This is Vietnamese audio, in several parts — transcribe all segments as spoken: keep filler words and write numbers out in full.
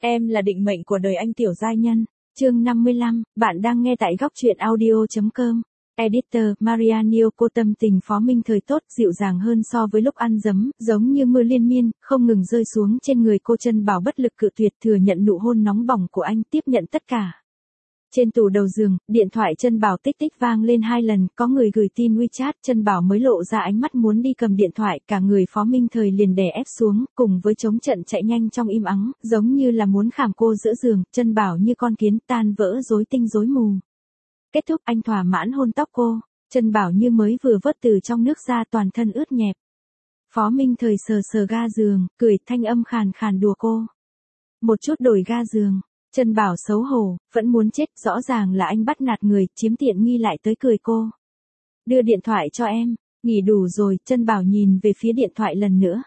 Em là định mệnh của đời anh tiểu giai nhân. Chương năm mươi lăm, bạn đang nghe tại góc truyện audio chấm com. Editor, Marianio cô tâm tình Phó Minh Thời tốt, dịu dàng hơn so với lúc ăn dấm, giống như mưa liên miên, không ngừng rơi xuống trên người cô. Chân Bảo bất lực cự tuyệt, thừa nhận nụ hôn nóng bỏng của anh, tiếp nhận tất cả. Trên tủ đầu giường, điện thoại Chân Bảo tích tích vang lên hai lần, có người gửi tin WeChat, Chân Bảo mới lộ ra ánh mắt muốn đi cầm điện thoại, cả người Phó Minh Thời liền đè ép xuống, cùng với chống trận chạy nhanh trong im ắng, giống như là muốn khảm cô giữa giường. Chân Bảo như con kiến tan vỡ rối tinh rối mù. Kết thúc, anh thỏa mãn hôn tóc cô. Chân Bảo như mới vừa vớt từ trong nước ra, toàn thân ướt nhẹp. Phó Minh Thời sờ sờ ga giường, cười, thanh âm khàn khàn đùa cô. Một chút đổi ga giường. Chân Bảo xấu hổ, vẫn muốn chết, rõ ràng là anh bắt nạt người, chiếm tiện nghi lại tới cười cô. Đưa điện thoại cho em, nghỉ đủ rồi. Chân Bảo nhìn về phía điện thoại lần nữa.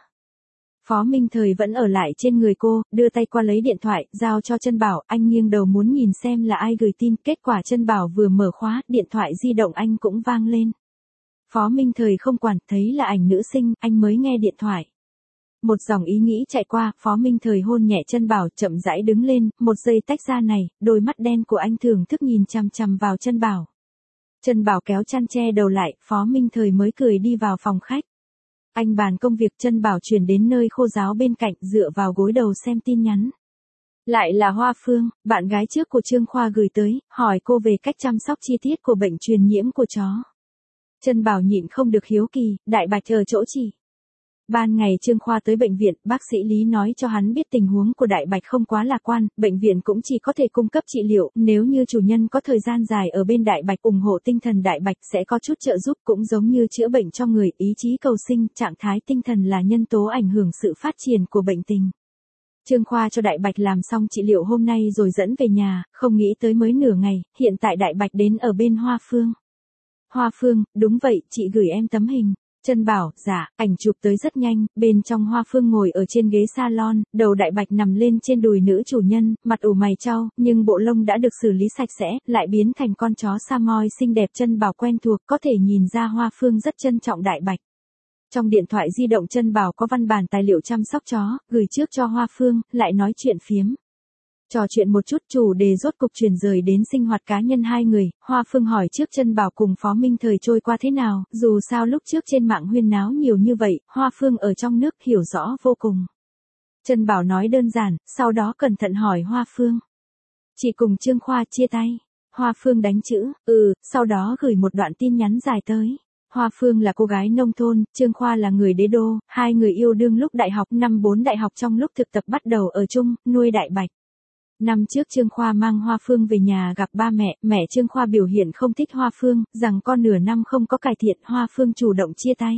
Phó Minh Thời vẫn ở lại trên người cô, đưa tay qua lấy điện thoại, giao cho Chân Bảo. Anh nghiêng đầu muốn nhìn xem là ai gửi tin, kết quả Chân Bảo vừa mở khóa, điện thoại di động anh cũng vang lên. Phó Minh Thời không quản, thấy là ảnh nữ sinh, anh mới nghe điện thoại. Một dòng ý nghĩ chạy qua, Phó Minh Thời hôn nhẹ Chân Bảo, chậm rãi đứng lên, một giây tách ra này, đôi mắt đen của anh thưởng thức nhìn chằm chằm vào Chân Bảo. Chân Bảo kéo chăn che đầu lại, Phó Minh Thời mới cười đi vào phòng khách. Anh bàn công việc. Chân Bảo chuyển đến nơi khô ráo bên cạnh, dựa vào gối đầu xem tin nhắn. Lại là Hoa Phương, bạn gái trước của Trương Khoa gửi tới, hỏi cô về cách chăm sóc chi tiết của bệnh truyền nhiễm của chó. Chân Bảo nhịn không được hiếu kỳ, Đại Bạch ở chỗ chị. Ban ngày Trương Khoa tới bệnh viện, bác sĩ Lý nói cho hắn biết tình huống của Đại Bạch không quá lạc quan, bệnh viện cũng chỉ có thể cung cấp trị liệu, nếu như chủ nhân có thời gian dài ở bên Đại Bạch ủng hộ tinh thần Đại Bạch sẽ có chút trợ giúp, cũng giống như chữa bệnh cho người, ý chí cầu sinh, trạng thái tinh thần là nhân tố ảnh hưởng sự phát triển của bệnh tình. Trương Khoa cho Đại Bạch làm xong trị liệu hôm nay rồi dẫn về nhà, không nghĩ tới mới nửa ngày, hiện tại Đại Bạch đến ở bên Hoa Phương. Hoa Phương, đúng vậy, chị gửi em tấm hình. Chân Bảo, dạ, ảnh chụp tới rất nhanh, bên trong Hoa Phương ngồi ở trên ghế salon, đầu Đại Bạch nằm lên trên đùi nữ chủ nhân, mặt ủ mày chau, nhưng bộ lông đã được xử lý sạch sẽ, lại biến thành con chó Samoy xinh đẹp. Chân Bảo quen thuộc, có thể nhìn ra Hoa Phương rất trân trọng Đại Bạch. Trong điện thoại di động Chân Bảo có văn bản tài liệu chăm sóc chó, gửi trước cho Hoa Phương, lại nói chuyện phiếm. Trò chuyện một chút, chủ đề rốt cục chuyển rời đến sinh hoạt cá nhân hai người. Hoa Phương hỏi trước Chân Bảo cùng Phó Minh Thời trôi qua thế nào, dù sao lúc trước trên mạng huyên náo nhiều như vậy, Hoa Phương ở trong nước hiểu rõ vô cùng. Chân Bảo nói đơn giản, sau đó cẩn thận hỏi Hoa Phương. Chị cùng Trương Khoa chia tay. Hoa Phương đánh chữ, ừ, sau đó gửi một đoạn tin nhắn dài tới. Hoa Phương là cô gái nông thôn, Trương Khoa là người đế đô, hai người yêu đương lúc đại học, năm bốn đại học trong lúc thực tập bắt đầu ở chung, nuôi Đại Bạch. Năm trước Trương Khoa mang Hoa Phương về nhà gặp ba mẹ, mẹ Trương Khoa biểu hiện không thích Hoa Phương, rằng con nửa năm không có cải thiện, Hoa Phương chủ động chia tay.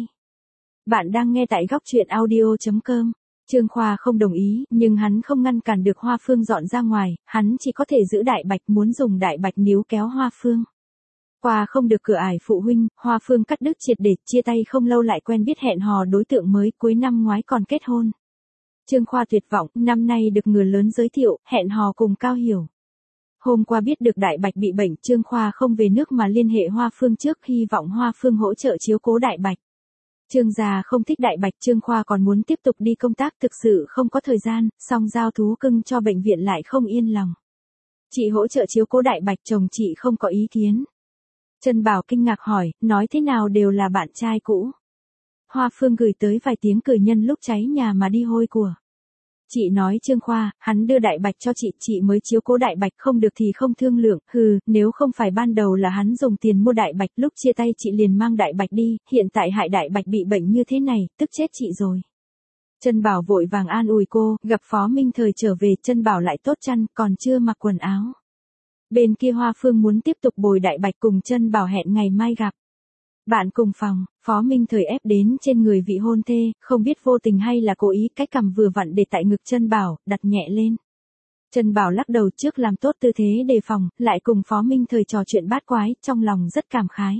Bạn đang nghe tại góc truyện audio chấm com. Trương Khoa không đồng ý, nhưng hắn không ngăn cản được Hoa Phương dọn ra ngoài, hắn chỉ có thể giữ Đại Bạch, muốn dùng Đại Bạch níu kéo Hoa Phương. Qua không được cửa ải phụ huynh, Hoa Phương cắt đứt triệt để, chia tay không lâu lại quen biết hẹn hò đối tượng mới, cuối năm ngoái còn kết hôn. Trương Khoa tuyệt vọng, năm nay được người lớn giới thiệu, hẹn hò cùng Cao Hiểu. Hôm qua biết được Đại Bạch bị bệnh, Trương Khoa không về nước mà liên hệ Hoa Phương trước, hy vọng Hoa Phương hỗ trợ chiếu cố Đại Bạch. Trương gia không thích Đại Bạch, Trương Khoa còn muốn tiếp tục đi công tác, thực sự không có thời gian, song giao thú cưng cho bệnh viện lại không yên lòng. Chị hỗ trợ chiếu cố Đại Bạch, chồng chị không có ý kiến. Chân Bảo kinh ngạc hỏi, nói thế nào đều là bạn trai cũ. Hoa Phương gửi tới vài tiếng cười nhân lúc cháy nhà mà đi hôi của. Chị nói Trương Khoa, hắn đưa Đại Bạch cho chị, chị mới chiếu cố Đại Bạch, không được thì không thương lượng, hừ, nếu không phải ban đầu là hắn dùng tiền mua Đại Bạch, lúc chia tay chị liền mang Đại Bạch đi, hiện tại hại Đại Bạch bị bệnh như thế này, tức chết chị rồi. Chân Bảo vội vàng an ủi cô, gặp Phó Minh Thời trở về, Chân Bảo lại tốt chăn, còn chưa mặc quần áo. Bên kia Hoa Phương muốn tiếp tục bồi Đại Bạch, cùng Chân Bảo hẹn ngày mai gặp. Bạn cùng phòng, Phó Minh Thời ép đến trên người vị hôn thê, không biết vô tình hay là cố ý, cái cằm vừa vặn để tại ngực Chân Bảo, đặt nhẹ lên. Chân Bảo lắc đầu trước làm tốt tư thế đề phòng, lại cùng Phó Minh Thời trò chuyện bát quái, trong lòng rất cảm khái.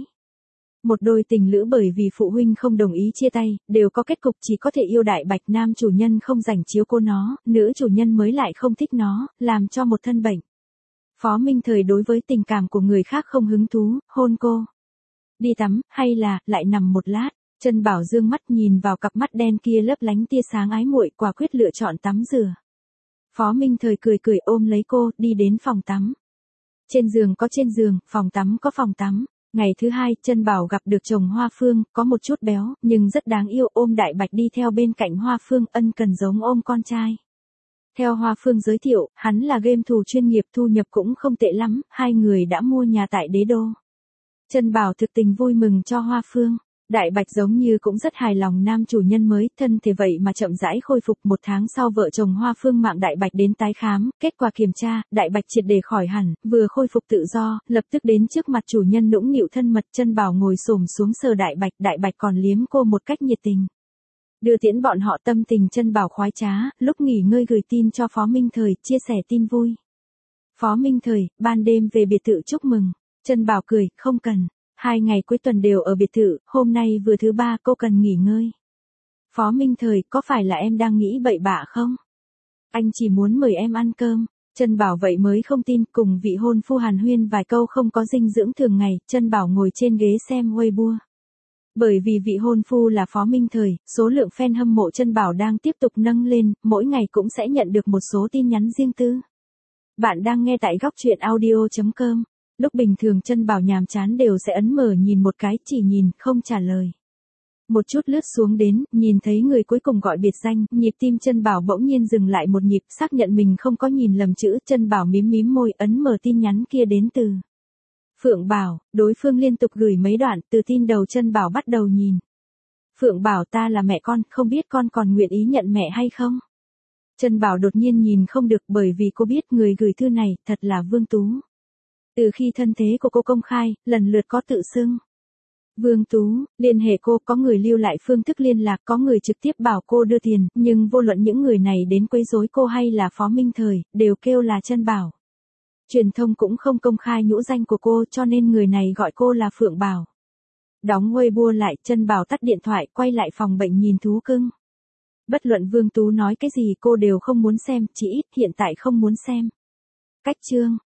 Một đôi tình lữ bởi vì phụ huynh không đồng ý chia tay, đều có kết cục chỉ có thể yêu Đại Bạch, nam chủ nhân không dành chiếu cô nó, nữ chủ nhân mới lại không thích nó, làm cho một thân bệnh. Phó Minh Thời đối với tình cảm của người khác không hứng thú, hôn cô. Đi tắm, hay là, lại nằm một lát. Chân Bảo dương mắt nhìn vào cặp mắt đen kia lấp lánh tia sáng ái muội, quả quyết lựa chọn tắm rửa. Phó Minh Thời cười cười ôm lấy cô, đi đến phòng tắm. Trên giường có trên giường, phòng tắm có phòng tắm. Ngày thứ hai, Trân Bảo gặp được chồng Hoa Phương, có một chút béo, nhưng rất đáng yêu, ôm Đại Bạch đi theo bên cạnh Hoa Phương, ân cần giống ôm con trai. Theo Hoa Phương giới thiệu, hắn là game thủ chuyên nghiệp, thu nhập cũng không tệ lắm, hai người đã mua nhà tại Đế Đô. Trân Bảo thực tình vui mừng cho Hoa Phương. Đại Bạch giống như cũng rất hài lòng nam chủ nhân mới, thân thể vậy mà chậm rãi khôi phục. Một tháng sau vợ chồng Hoa Phương mạng Đại Bạch đến tái khám, kết quả kiểm tra, Đại Bạch triệt để khỏi hẳn, vừa khôi phục tự do, lập tức đến trước mặt chủ nhân nũng nịu thân mật. Trân Bảo ngồi xổm xuống sờ Đại Bạch, Đại Bạch còn liếm cô một cách nhiệt tình. Đưa tiễn bọn họ tâm tình Trân Bảo khoái trá, lúc nghỉ ngơi gửi tin cho Phó Minh Thời, chia sẻ tin vui. Phó Minh Thời, ban đêm về biệt thự chúc mừng. Trân Bảo cười, không cần. Hai ngày cuối tuần đều ở biệt thự, hôm nay vừa thứ ba cô cần nghỉ ngơi. Phó Minh Thời, có phải là em đang nghĩ bậy bạ không? Anh chỉ muốn mời em ăn cơm. Trân Bảo vậy mới không tin, cùng vị hôn phu hàn huyên vài câu không có dinh dưỡng thường ngày, Trân Bảo ngồi trên ghế xem Weibo. Bởi vì vị hôn phu là Phó Minh Thời, số lượng fan hâm mộ Trân Bảo đang tiếp tục nâng lên, mỗi ngày cũng sẽ nhận được một số tin nhắn riêng tư. Bạn đang nghe tại góc truyện audio chấm com. Lúc bình thường Trân Bảo nhàm chán đều sẽ ấn mở nhìn một cái, chỉ nhìn, không trả lời. Một chút lướt xuống đến, nhìn thấy người cuối cùng gọi biệt danh, nhịp tim Trân Bảo bỗng nhiên dừng lại một nhịp, xác nhận mình không có nhìn lầm chữ, Trân Bảo mím mím môi, ấn mở tin nhắn kia đến từ Phượng Bảo. Đối phương liên tục gửi mấy đoạn, từ tin đầu Trân Bảo bắt đầu nhìn. Phượng Bảo, ta là mẹ con, không biết con còn nguyện ý nhận mẹ hay không? Trân Bảo đột nhiên nhìn không được, bởi vì cô biết người gửi thư này, thật là Vương Tú. Từ khi thân thế của cô công khai, lần lượt có tự xưng Vương Tú, liên hệ cô, có người lưu lại phương thức liên lạc, có người trực tiếp bảo cô đưa tiền, nhưng vô luận những người này đến quấy rối cô hay là Phó Minh Thời, đều kêu là Trân Bảo. Truyền thông cũng không công khai nhũ danh của cô, cho nên người này gọi cô là Phượng Bảo. Đóng Weibo lại, Trân Bảo tắt điện thoại, quay lại phòng bệnh nhìn thú cưng. Bất luận Vương Tú nói cái gì cô đều không muốn xem, chỉ ít hiện tại không muốn xem. Cách chương